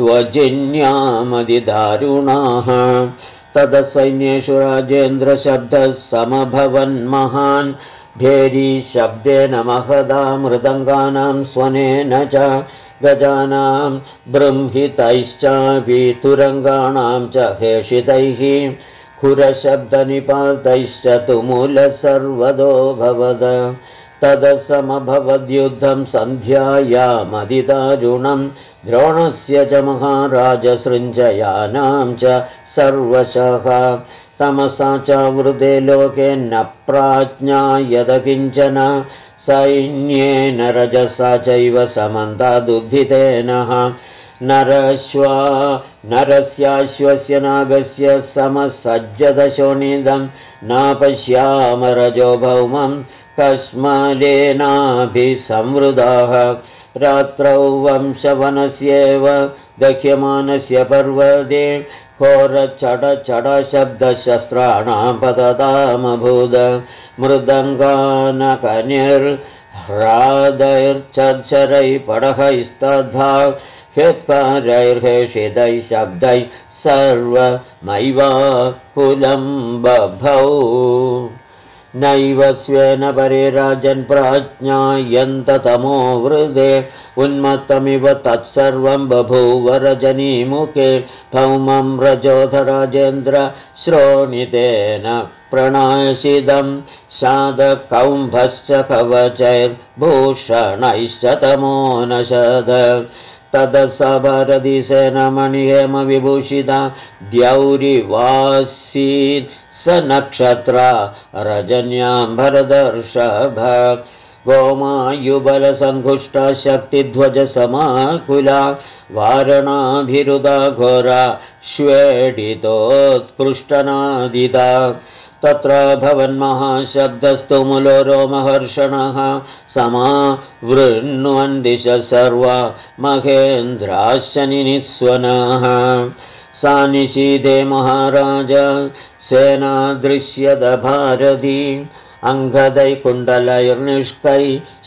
ध्वजिन्यामदिदारुणाः तदसैन्येषु राजेन्द्रशब्दः समभवन्महान् भेरी शब्देन महदा मृदङ्गानां स्वनेन च गजानां बृंहितैश्चापि तुरङ्गाणां च हेषितैः खुरशब्दनिपातैश्च तुमुलः सर्वदो भवद तदसमभवद्युद्धं सन्ध्यायामदिदारुणं द्रोणस्य च महाराजसृञ्जयानां च सर्वशः तमसा चावृते लोके न प्राज्ञा यदकिञ्चन सैन्येन रजसा चैव समन्तादुद्धितेन नरस्याश्वस्य नागस्य समसज्जदशोणिदं नापश्याम रजो भौमं कस्मालेनाभिसंवृदाः रात्रौ वंशवनस्येव दह्यमानस्य पर्वते घोरचडचडशब्दशस्त्राणां पततामभूद मृदङ्गानकनिर्ह्रादैर्चर्चरैः पडहैस्तथा ह्युत्कारैर्हेषितैः शब्दैः सर्वमैवाकुलं बभौ नैव स्वेन परे राजन् प्राज्ञायन्ततमो वृदे उन्मत्तमिव तत्सर्वं बभूव रजनीमुखे भौमं रजोधराजेन्द्र श्रोणितेन प्रणाशिदं शादकौम्भश्च कवचैर्भूषणैश्च तमो नशद तदसभारतीसेनमणिहेम विभूषिता द्यौरिवासीत् स नक्षत्रा रजन्यां भरदर्षभ गोमायुबलसङ्घुष्टा शक्तिध्वजसमाकुला वारणाभिरुदा घोरा श्वेडितोत्कृष्टनादिता तत्र भवन्महाशब्दस्तु मुलो रोमहर्षणः समावृण्वन् दिश सर्वा महेन्द्राशनिनिस्वनः सा निशीते महाराज सेना दृश्यत भारती अङ्गदैकुण्डलैर्निष्कै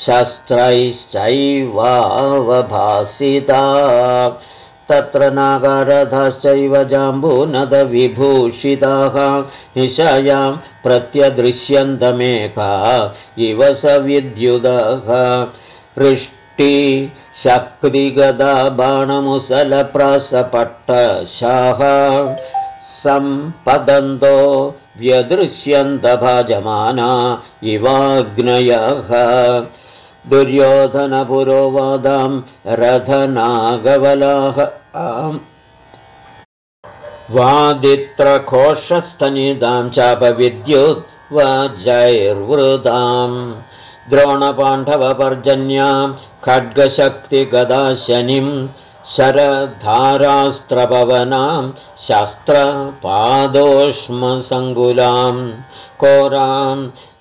शस्त्रैश्चैवावभासिता तत्र नागारथश्चैव जाम्बूनदविभूषिताः निशायां प्रत्यदृश्यन्तमेका इव स विद्युदः हृष्टि शक्तिगदा बाणमुसलप्रासपट्टशाः सम्पदन्तो व्यदृश्यन्त भाजमाना इवाग्नयः दुर्योधनपुरोवादां रथनागवलाः वादित्रघोषस्तनिदां चापविद्युत् वज्रैर्वृतां द्रोणपाण्डवपर्जन्यां खड्गशक्तिगदाशनिं शरधारास्त्रपवनां शस्त्रपादोष्मसङ्गुलां कोरां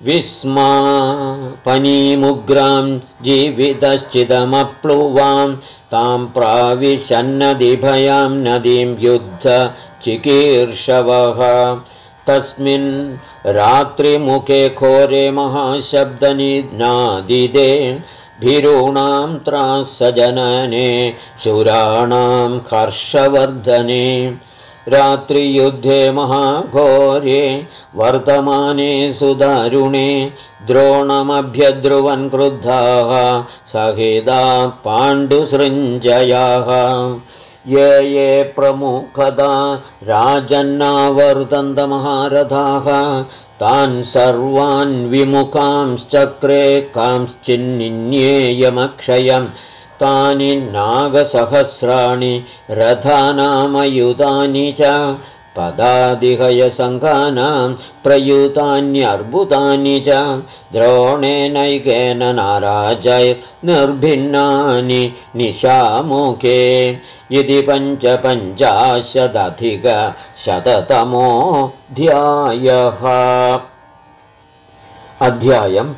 विस्मापनीमुग्रां जीवितश्चिदमप्लुवां तां प्राविशन्नदिभयां नदीं युद्धचिकीर्षवः तस्मिन् रात्रिमुखे घोरे महाशब्दनिनादिदे भीरूणां त्रासजनने शूराणां हर्षवर्धने रात्रियुद्धे महाघोरे वर्तमाने सुदारुणे द्रोणमभ्यद्रुवन् क्रुद्धाः सहिता पाण्डुसृञ्जयाः ये प्रमुखदा राजन्नावर्तन्तमहारथाः तान् सर्वान् विमुखांश्चक्रे कांश्चिन्निन्येयमक्षयम् तानि नागसहस्राणि रथानामयुतानि च पदादिहयसङ्घानां प्रयुतान्यर्बुदानि च द्रोणेनैकेन नाराजैर्निर्भिन्नानि निशामुखे इति 550-शततमोऽध्यायः। अध्यायम्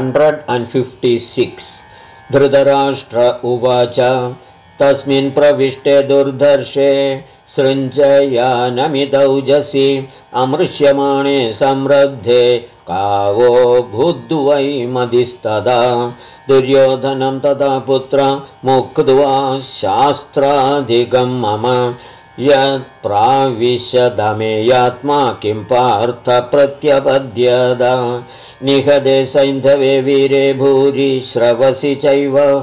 156। धृतराष्ट्र उवाच तस्मिन् प्रविष्टे दुर्धर्षे सृञ्जयानमिदौजसि अमृष्यमाणे समृद्धे कावो भूद्वै मदिस्तदा दुर्योधनं तदा पुत्र मुक्त्वा शास्त्राधिकं मम यत्प्राविशदमेयात्मा किं पार्थ प्रत्यपद्यत निहदे सैन्धवे वीरे भूरि श्रवसि चैवः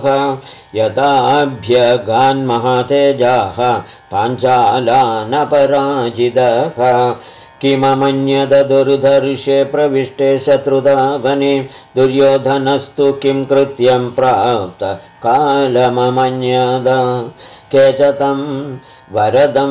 यदाभ्यगान्महातेजाः पाञ्चालानपराजितः किममन्यद दुर्धर्षे प्रविष्टे शत्रुदावने दुर्योधनस्तु किं कृत्यं प्राप्त कालममन्यद केचतं वरदं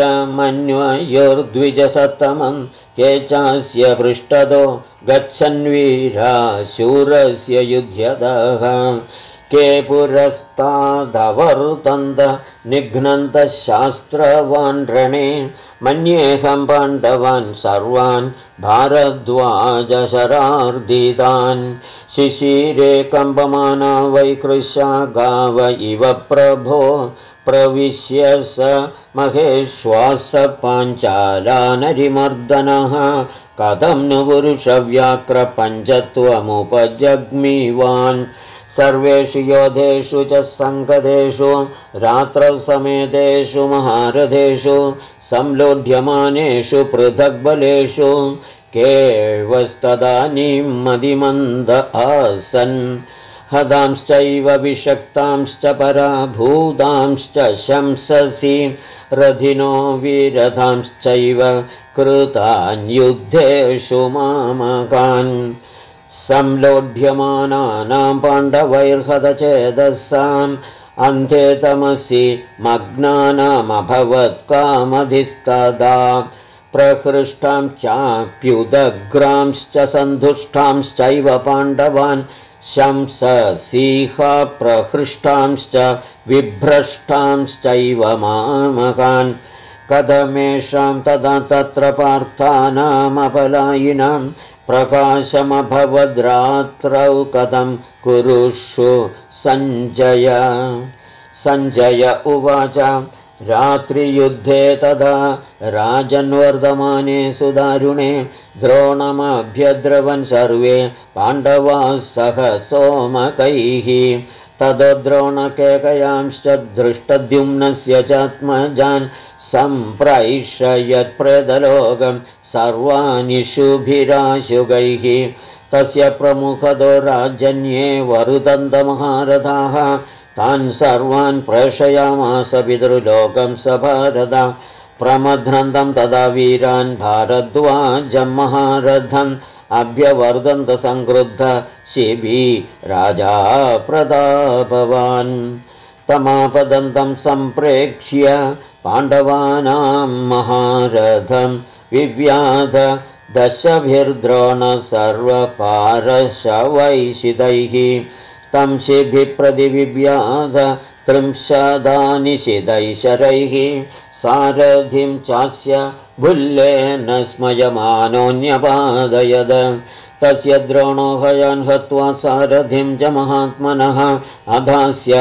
वीरमन्वयोर्द्विजसत्तमं केचास्य पृष्ठतो गच्छन्वीरा शूरस्य युध्यतः के पुरस्तादवर्तन्त निघ्नन्तः शास्त्रवान् रणे मन्येऽहं पाण्डवान् सर्वान् भारद्वाजशरार्दितान् शिशिरे कम्पमाना वैकृशा गाव इव प्रभो प्रविश्य स महेश्वास पाञ्चालानरिमर्दनः कथं नु पुरुषव्याघ्रपञ्चत्वमुपजग्मीवान् सर्वेषु योधेषु च सङ्गतेषु रात्रौ समेतेषु महारथेषु संलोढ्यमानेषु पृथग्बलेषु केवस्तदानीं मदिमन्द आसन् हतांश्चैव विषक्तांश्च पराभूतांश्च शंससि रथिनो विरथांश्चैव कृतान्युद्धेषु मामकान् संलोढ्यमानानां पाण्डवैर्हतचेदसाम् अन्ते तमसि मग्नानामभवत् कामधिस्तदा प्रहृष्टां चाप्युदग्रांश्च सन्धुष्टांश्चैव पाण्डवान् शंससीह प्रहृष्टांश्च विभ्रष्टांश्चैव मामकान् कथमेषां तदा तत्र पार्थानामपलायिनां प्रकाशमभवद्रात्रौ कथं कुरुषु सञ्जय उवाच रात्रियुद्धे तदा राजन्वर्धमाने सुदारुणे द्रोणमभ्यद्रवन् सर्वे पाण्डवाः सह सोमकैः ततो द्रोणकेकयांश्च दृष्टद्युम्नस्य चात्मजान् सम्प्रैषयत्प्रेतलोकं सर्वाणि शुभिराशुगैः तस्य प्रमुखतो राजन्ये वरुदन्तमहारथाः तान् सर्वान् प्रेषयामास पितृलोकं स भारत प्रमध्नन्तं तदा वीरान् भारद्वाजं महारथम् अभ्यवर्धन्त संक्रुद्ध शिबी राजा प्रतापवान् तमापदन्तं सम्प्रेक्ष्य पाण्डवानां महारथं विव्याध दशभिर्द्रोण सर्वपारशवैषितैः तं शिभिः प्रतिविव्याध त्रिंशदानिशितैशरैः सारथिं चास्य भुल्लेन स्मयमानोऽन्यपादयद तस्य द्रोणो हयान् हत्वा सारथिं च महात्मनः अधास्य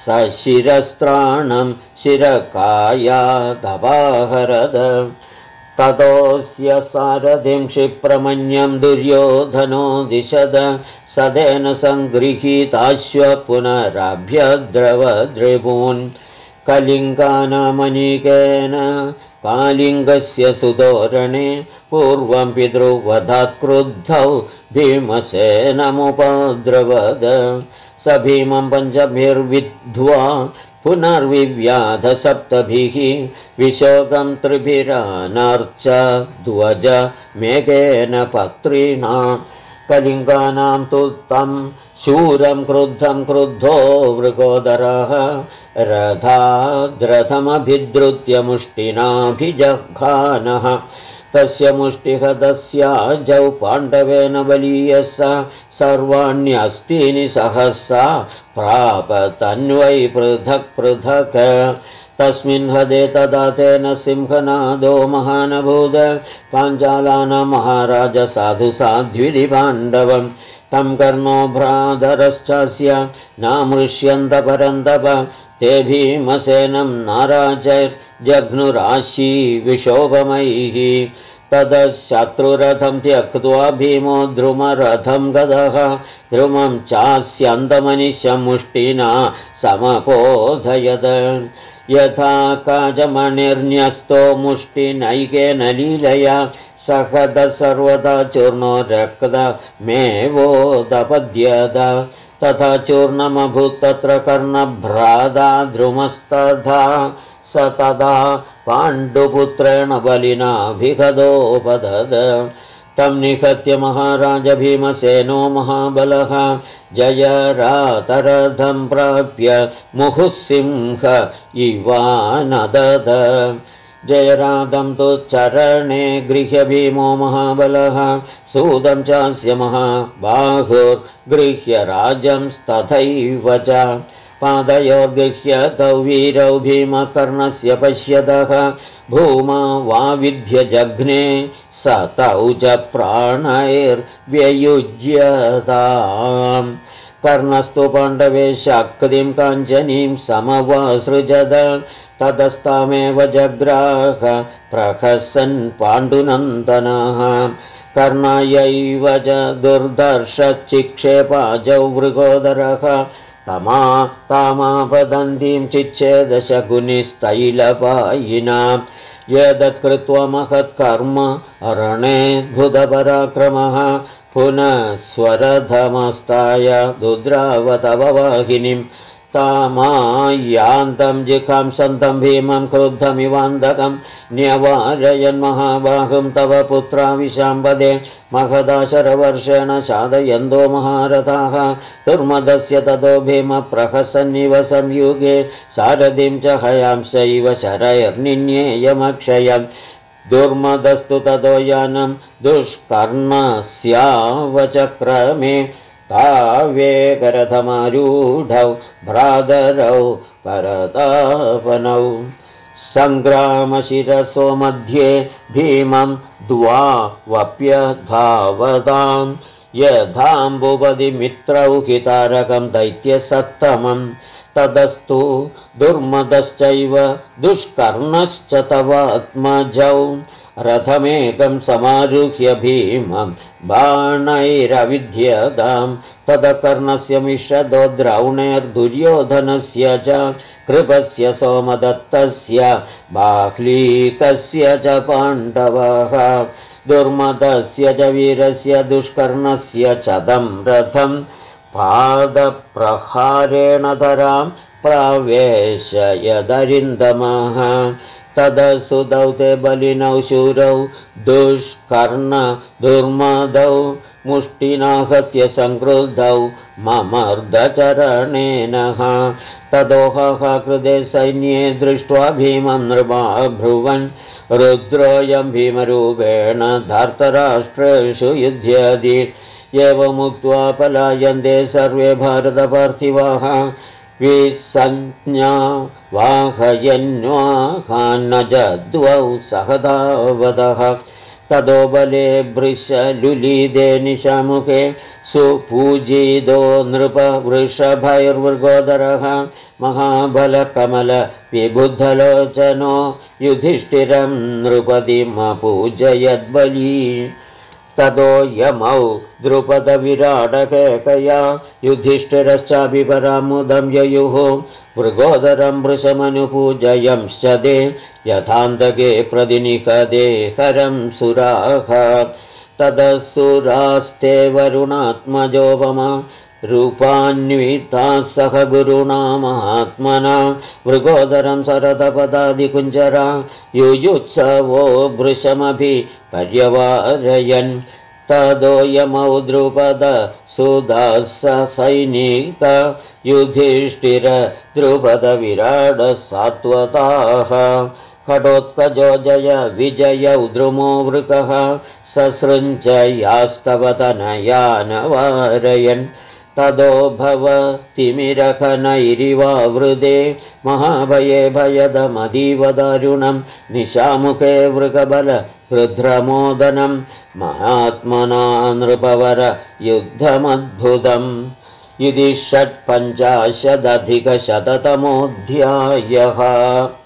सशिरस्त्राणं शिरकायादपाहरद ततोऽस्य सारथिं क्षिप्रमन्यं दुर्योधनो दिशद सदेन सङ्गृहीताश्व पुनरभ्यद्रवद्रिपून् कलिङ्गानामनीकेन कालिङ्गस्य सुतोरणे पूर्वं पितृवधात् क्रुद्धौ भीमसेनमुपद्रवद स भीमं पञ्चभिर्विद्ध्वा पुनर्विव्याध सप्तभिः विशोकं त्रिभिरानर्च ध्वज मेघेन पत्रिणा कलिङ्गानां तु तं शूरं क्रुद्धं क्रुद्धो वृकोदरः रथाद्रथमभिद्रुत्य मुष्टिनाभिजघानः तस्य मुष्टिहतस्याजौ पाण्डवेन बलीयः सर्वाण्यस्तीनि सहसा प्राप तन्वै पृथक् पृथक् तस्मिन् हदे तदा तेन सिंहनादो महानभूद पाञ्चालानां महाराज साधु साध्विधि पाण्डवम् तं कर्णो भ्रातरश्चास्य नामृष्यन्त परन्तप ते भीमसेनं नाराजैर्जघ्नुराशी विशोभमैः ततः शत्रुरथं त्यक्त्वा भीमो द्रुमरथं गतः द्रुमं चास्यन्तमनिशं मुष्टिना समपोधयत् यथा काजमणिर्न्यस्तो मुष्टिनैकेन लीलया सहद सर्वदा चूर्णो रक्तमेवोदपद्यत तथा चूर्णमभूत् तत्र कर्णभ्राता द्रुमस्तथा स तदा पाण्डुपुत्रेण बलिनाभिहतोपदद तं निहत्य महाराज भीमसेनो महाबलः जयरातरथं प्राप्य मुहुःसिंह इवानदद जयरातं तु चरणे गृह्य भीमो महाबलः सूतं चास्य महाबाहुर्गृह्य राजंस्तथैव च पादयोर्गृह्य तौ वीरौ भीमकर्णस्य पश्यतः भूमा वाविध्य जघ्ने स तौ च प्राणैर्व्ययुज्यताम् कर्णस्तु पाण्डवे शक्तिं काञ्चनीं समवासृजत ततस्तामेव जग्राह प्रहसन् पाण्डुनन्दनः कर्णायैव च दुर्धर्षचिक्षेपाजौ वृकोदरः तामापदन्तीं चिच्छेदशकुनिस्तैलपायिना एतत्कृत्वा महत्कर्म अरणेऽद्भुतपराक्रमः पुनः स्वरथमस्ताय दुद्रावतववाहिनीं तामायान्तं जिघांसन्तं भीमं क्रुद्धमिवान्धकं न्यवारयन्महाबाहुं तव पुत्राविशाम्बदे महदाशरवर्षेण साधयन्तो महारथाः दुर्मदस्य ततो भीम प्रहसन्निव संयुगे सारथिं च हयांसैव शरैर्निन्येयमक्षयम् दुर्मदस्तु ततो यानं दुष्कर्णस्यावचक्रमे तावेकरथमारूढौ भ्रातरौ परतापनौ सङ्ग्रामशिरसो मध्ये भीमं द्वावप्यधावतां यथाम्बुपदिमित्रौ हितारकं दैत्यसत्तमं ततस्तु दुर्मदश्चैव दुष्कर्णश्च तवात्मजौ रथमेकं समारुह्य भीमं बाणैरविध्यतां तदकर्णस्य मिषदो द्रौणैर्दुर्योधनस्य च कृपस्य सोमदत्तस्य बाह्लीकस्य च पाण्डवः दुर्मदस्य च वीरस्य दुष्कर्णस्य च तं रथं पादप्रहारेण धरां प्रावेशयदरिन्दमः तदसुदौ ते बलिनौ शूरौ दुष्कर्ण दुर्मदौ मुष्टिनाहत्य संक्रुद्धौ ममर्दचरणेनः तदोहः कृते सैन्ये दृष्ट्वा भीमं नृपा ब्रुवन् रुद्रोऽयं भीमरूपेण धार्तराष्ट्रेषु युध्यति एवमुक्त्वा पलायन्ते सर्वे भारतपार्थिवाः विसञ्ज्ञा वाहयन्वाहान्नजद्वौ सहधावतः ततो बले भृशलुलीदे निशामुखे सुपूजितो नृपवृषभैर्वृगोदरः महाबलकमलविबुद्धलोचनो युधिष्ठिरं नृपतिमपूजयद्बली ततो यमौ द्रुपदविराटकेकया युधिष्ठिरश्चापि परामुदं ययुः मृगोदरं वृषमनुपूजयंश्च ते यथान्तके प्रतिनिषदे हरं सुराः तदसुरास्ते वरुणात्मजोपमा रूपान्विताः सह गुरुणा महात्मना मृगोदरं सरदपदादिकुञ्जरा युयुत्सवो वृषमभि पर्यवारयन् तदो यमौ द्रुपद सुदाससैनिक युधिष्ठिर द्रुपद विराड सात्वताः खडोत्कजो जय विजयौ द्रुमो वृकः ससृञ्जयास्तवतनयानवारयन् तदो भवतिमिरखनैरिवावृदे महाभये भयदमतीव दारुणं निशामुखे वृकबल रुद्रमोदनं महात्मना नृपवर युद्धमद्भुतम् इति 55 अधिकशततमोऽध्यायः।